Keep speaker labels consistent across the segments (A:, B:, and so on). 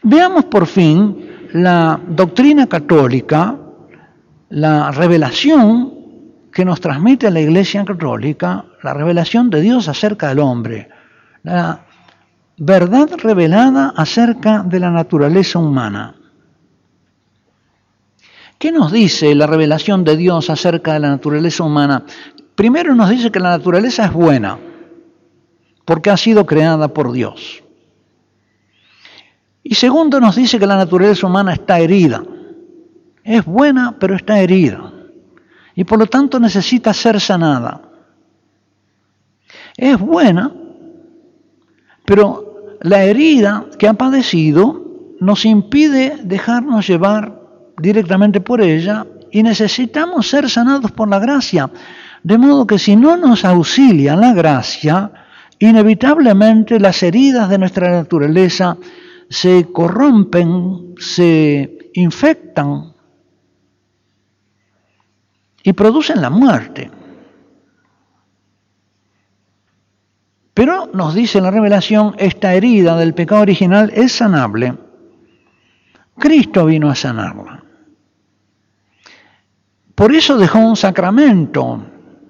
A: Veamos por fin la doctrina católica, la revelación que nos transmite la Iglesia Católica, la revelación de Dios acerca del hombre, la verdad revelada acerca de la naturaleza humana. ¿Qué nos dice la revelación de Dios acerca de la naturaleza humana? Primero nos dice que la naturaleza es buena, porque ha sido creada por Dios. Y segundo nos dice que la naturaleza humana está herida. Es buena, pero está herida. Y por lo tanto necesita ser sanada. Es buena, pero la herida que ha padecido nos impide dejarnos llevar directamente por ella y necesitamos ser sanados por la gracia. De modo que si no nos auxilia la gracia, inevitablemente las heridas de nuestra naturaleza se corrompen, se infectan y producen la muerte. Pero nos dice la revelación, esta herida del pecado original es sanable. Cristo vino a sanarla. Por eso dejó un sacramento,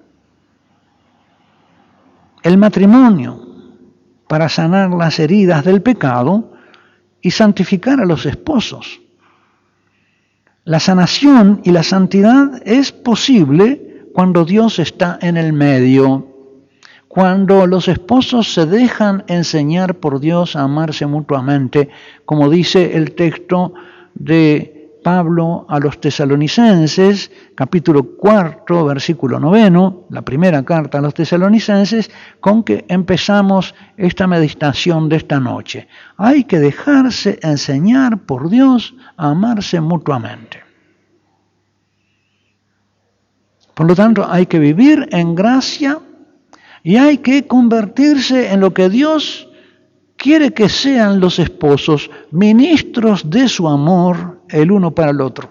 A: el matrimonio, para sanar las heridas del pecado y santificar a los esposos. La sanación y la santidad es posible cuando Dios está en el medio, cuando los esposos se dejan enseñar por Dios a amarse mutuamente, como dice el texto de Pablo a los Tesalonicenses, capítulo 4, versículo 9, la primera carta a los Tesalonicenses, con que empezamos esta meditación de esta noche. Hay que dejarse enseñar por Dios a amarse mutuamente. Por lo tanto, hay que vivir en gracia y hay que convertirse en lo que Dios quiere que sean los esposos, ministros de su amor el uno para el otro.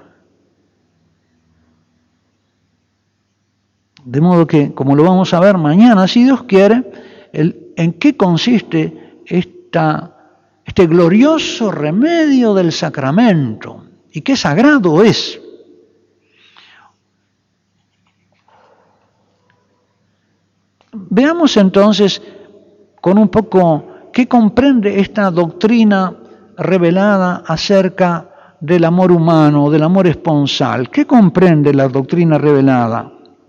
A: De modo que, como lo vamos a ver mañana, si Dios quiere, en qué consiste este glorioso remedio del sacramento y qué sagrado es. Veamos entonces con un poco qué comprende esta doctrina revelada acerca del amor humano, del amor esponsal. ¿Qué comprende la doctrina revelada?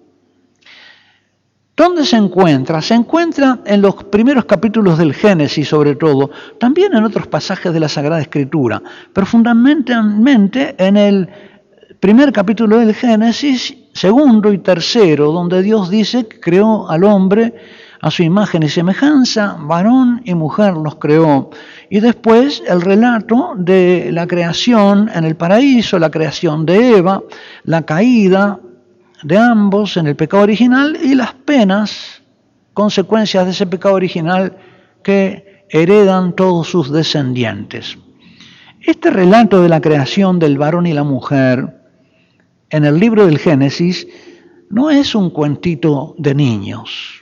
A: ¿Dónde se encuentra? Se encuentra en los primeros capítulos del Génesis, sobre todo, también en otros pasajes de la Sagrada Escritura, pero fundamentalmente en el primer capítulo del Génesis, segundo y tercero, donde Dios dice que creó al hombre a su imagen y semejanza, varón y mujer los creó. Y después el relato de la creación en el paraíso, la creación de Eva, la caída de ambos en el pecado original y las penas, consecuencias de ese pecado original que heredan todos sus descendientes. Este relato de la creación del varón y la mujer en el libro del Génesis no es un cuentito de niños.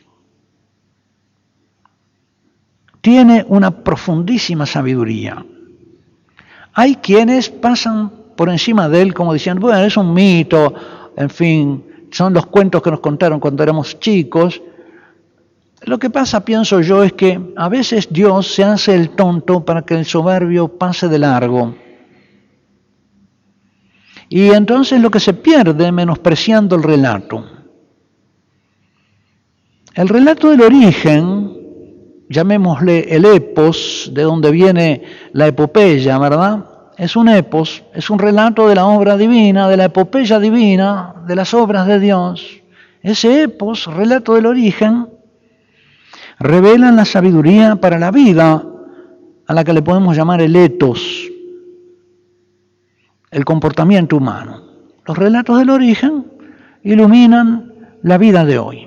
A: Tiene una profundísima sabiduría. Hay quienes pasan por encima de él como diciendo, bueno, es un mito, en fin, son los cuentos que nos contaron cuando éramos chicos. Lo que pasa, pienso yo, es que a veces Dios se hace el tonto para que el soberbio pase de largo. Y entonces lo que se pierde menospreciando el relato. El relato del origen, llamémosle el epos, de donde viene la epopeya, ¿verdad? Es un epos, es un relato de la obra divina, de la epopeya divina, de las obras de Dios. Ese epos, relato del origen, revela la sabiduría para la vida, a la que le podemos llamar el etos, el comportamiento humano. Los relatos del origen iluminan la vida de hoy.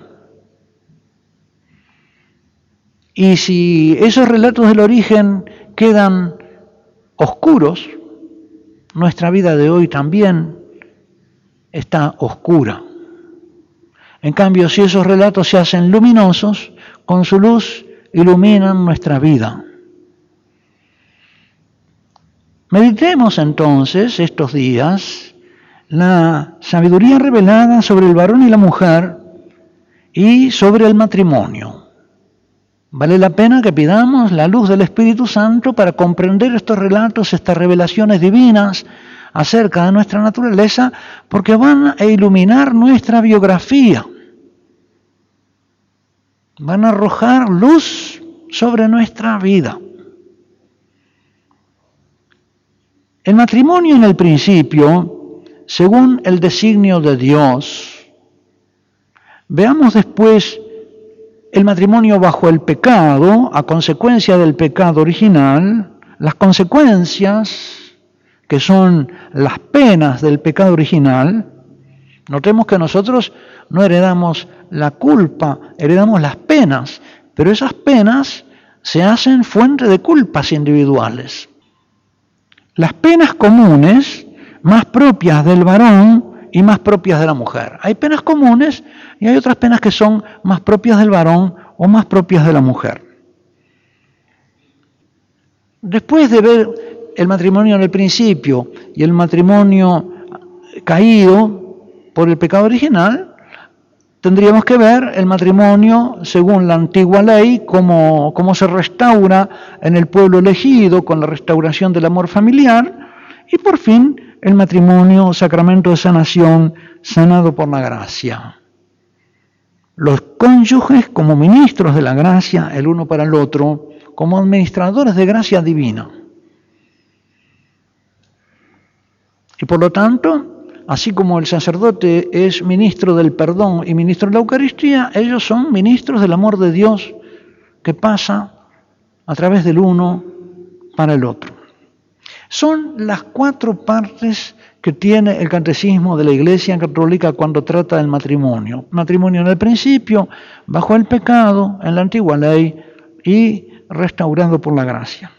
A: Y si esos relatos del origen quedan oscuros, nuestra vida de hoy también está oscura. En cambio, si esos relatos se hacen luminosos, con su luz iluminan nuestra vida. Meditemos entonces estos días la sabiduría revelada sobre el varón y la mujer y sobre el matrimonio. Vale la pena que pidamos la luz del Espíritu Santo para comprender estos relatos, estas revelaciones divinas acerca de nuestra naturaleza, porque van a iluminar nuestra biografía. Van a arrojar luz sobre nuestra vida. El matrimonio en el principio, según el designio de Dios. Veamos después el matrimonio bajo el pecado, a consecuencia del pecado original, las consecuencias que son las penas del pecado original. Notemos que nosotros no heredamos la culpa, heredamos las penas, pero esas penas se hacen fuente de culpas individuales. Las penas comunes, más propias del varón y más propias de la mujer. Hay penas comunes y hay otras penas que son más propias del varón o más propias de la mujer. Después de ver el matrimonio en el principio y el matrimonio caído por el pecado original, tendríamos que ver el matrimonio según la antigua ley, cómo se restaura en el pueblo elegido con la restauración del amor familiar, y por fin el matrimonio, sacramento de sanación, sanado por la gracia. Los cónyuges como ministros de la gracia, el uno para el otro, como administradores de gracia divina. Y por lo tanto, así como el sacerdote es ministro del perdón y ministro de la Eucaristía, ellos son ministros del amor de Dios que pasa a través del uno para el otro. Son las 4 partes que tiene el catecismo de la Iglesia Católica cuando trata del matrimonio. Matrimonio en el principio, bajo el pecado, en la antigua ley y restaurado por la gracia.